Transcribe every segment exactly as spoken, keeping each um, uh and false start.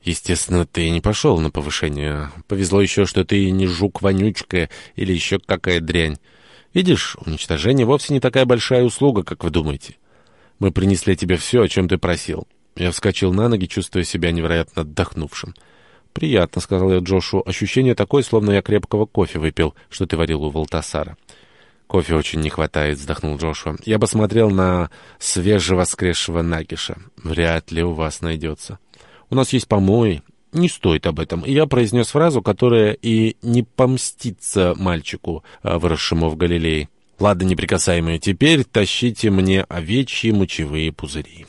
Естественно, ты не пошел на повышение. Повезло еще, что ты не жук-вонючка или еще какая дрянь. Видишь, уничтожение вовсе не такая большая услуга, как вы думаете. Мы принесли тебе все, о чем ты просил. Я вскочил на ноги, чувствуя себя невероятно отдохнувшим. «Приятно», — сказал я Джошу. «Ощущение такое, словно я крепкого кофе выпил, что ты варил у Валтасара». «Кофе очень не хватает», — вздохнул Джошуа. «Я посмотрел на свежевоскресшего Нагиша. Вряд ли у вас найдется. У нас есть помои. Не стоит об этом». И я произнес фразу, которая и не помстится мальчику, выросшему в Галилее. «Ладно, неприкасаемые, теперь тащите мне овечьи мочевые пузыри».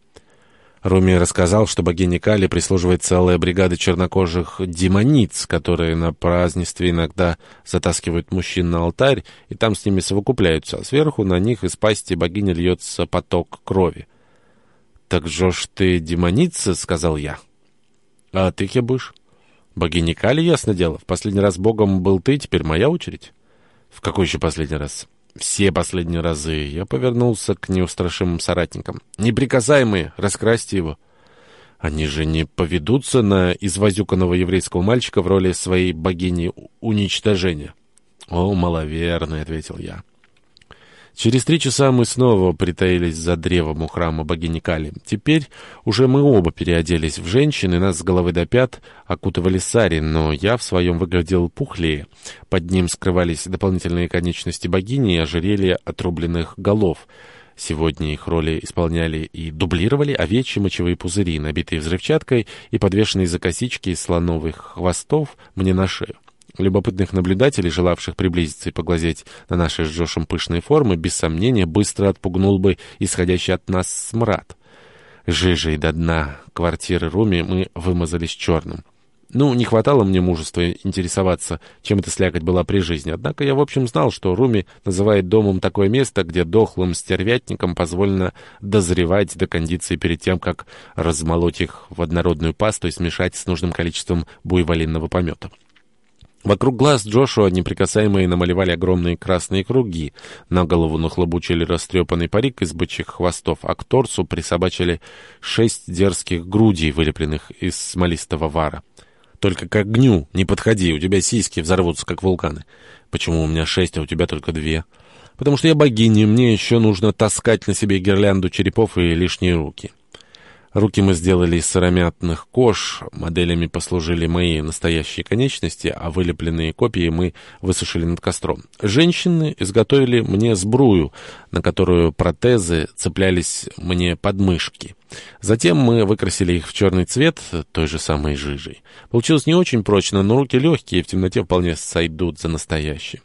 Руми рассказал, что богине Кали прислуживает целая бригада чернокожих демониц, которые на празднестве иногда затаскивают мужчин на алтарь и там с ними совокупляются, а сверху на них из пасти богини льется поток крови. «Так, Джош, ты демоница?» — сказал я. «А ты кем будешь?» «Богиня Кали, ясно дело. В последний раз богом был ты, теперь моя очередь». «В какой еще последний раз?» «Все последние разы». Я повернулся к неустрашимым соратникам. «Неприкасаемые, раскрасьте его». «Они же не поведутся на извозюканного еврейского мальчика в роли своей богини уничтожения». «О, маловерный», — ответил я. Через три часа мы снова притаились за древом у храма богини Кали. Теперь уже мы оба переоделись в женщин, и нас с головы до пят окутывали сари, но я в своем выглядел пухлее. Под ним скрывались дополнительные конечности богини и ожерелья отрубленных голов. Сегодня их роли исполняли и дублировали овечьи мочевые пузыри, набитые взрывчаткой и подвешенные за косички из слоновых хвостов мне на шею. Любопытных наблюдателей, желавших приблизиться и поглазеть на наши с Джошем пышные формы, без сомнения, быстро отпугнул бы исходящий от нас смрад. Жижей до дна квартиры Руми мы вымазались черным. Ну, не хватало мне мужества интересоваться, чем эта слякоть была при жизни. Однако я, в общем, знал, что Руми называет домом такое место, где дохлым стервятникам позволено дозревать до кондиции перед тем, как размолоть их в однородную пасту и смешать с нужным количеством буйволинного помета. Вокруг глаз Джошуа неприкасаемые намалевали огромные красные круги, на голову нахлобучили растрепанный парик из бычьих хвостов, а к торсу присобачили шесть дерзких грудей, вылепленных из смолистого вара. «Только к огню не подходи, у тебя сиськи взорвутся, как вулканы». «Почему у меня шесть, а у тебя только две?» «Потому что я богиня, мне еще нужно таскать на себе гирлянду черепов и лишние руки». Руки мы сделали из сыромятных кож, моделями послужили мои настоящие конечности, а вылепленные копии мы высушили над костром. Женщины изготовили мне сбрую, на которую протезы цеплялись мне под мышки. Затем мы выкрасили их в черный цвет той же самой жижей. Получилось не очень прочно, но руки легкие, в темноте вполне сойдут за настоящие.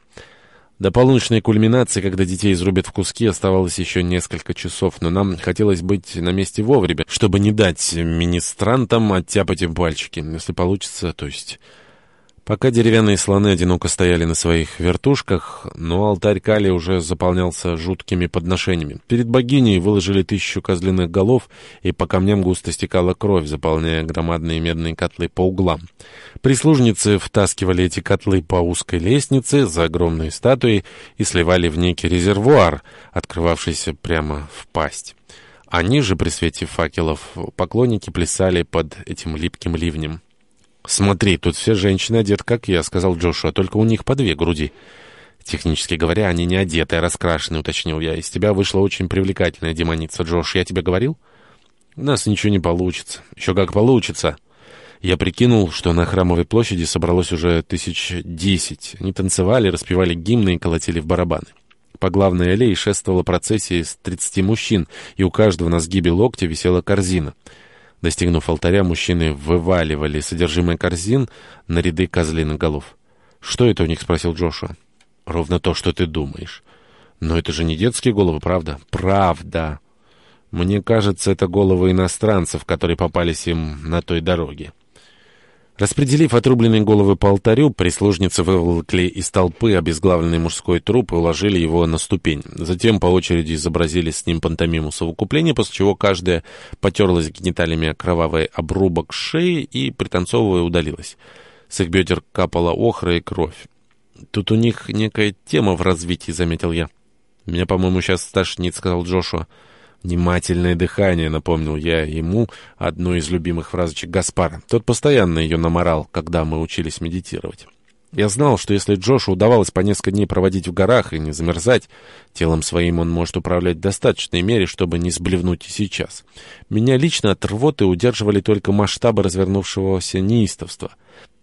До полуночной кульминации, когда детей изрубят в куски, оставалось еще несколько часов, но нам хотелось быть на месте вовремя, чтобы не дать министрантам оттяпать им пальчики, если получится, то есть... Пока деревянные слоны одиноко стояли на своих вертушках, но алтарь Кали уже заполнялся жуткими подношениями. Перед богиней выложили тысячу козлиных голов, и по камням густо стекала кровь, заполняя громадные медные котлы по углам. Прислужницы втаскивали эти котлы по узкой лестнице за огромные статуи и сливали в некий резервуар, открывавшийся прямо в пасть. Они же, при свете факелов, поклонники плясали под этим липким ливнем. «Смотри, тут все женщины одеты, как я», — сказал Джошуа, — «только у них по две груди». «Технически говоря, они не одеты, а раскрашены», — уточнил я. «Из тебя вышла очень привлекательная демоница, Джош. Я тебе говорил?» «У нас ничего не получится». «Еще как получится». Я прикинул, что на Храмовой площади собралось уже тысяч десять. Они танцевали, распевали гимны и колотили в барабаны. По главной аллее шествовала процессия из тридцати мужчин, и у каждого на сгибе локтя висела корзина. Достигнув алтаря, мужчины вываливали содержимое корзин на ряды козлиных голов. «Что это у них?» — спросил Джошуа. «Ровно то, что ты думаешь». «Но это же не детские головы, правда?» «Правда. Мне кажется, это головы иностранцев, которые попались им на той дороге». Распределив отрубленные головы по алтарю, прислужницы выволокли из толпы обезглавленный мужской труп и уложили его на ступень. Затем по очереди изобразили с ним пантомиму совокупления, после чего каждая потерлась гениталиями кровавый обрубок шеи и, пританцовывая, удалилась. С их бедер капала охра и кровь. «Тут у них некая тема в развитии», — заметил я. «Меня, по-моему, сейчас стошнит», — сказал Джошуа. «Внимательное дыхание», — напомнил я ему одну из любимых фразочек Гаспара. Тот постоянно ее наморал, когда мы учились медитировать. Я знал, что если Джошу удавалось по несколько дней проводить в горах и не замерзать, телом своим он может управлять в достаточной мере, чтобы не сблевнуть и сейчас. Меня лично от рвоты удерживали только масштабы развернувшегося неистовства.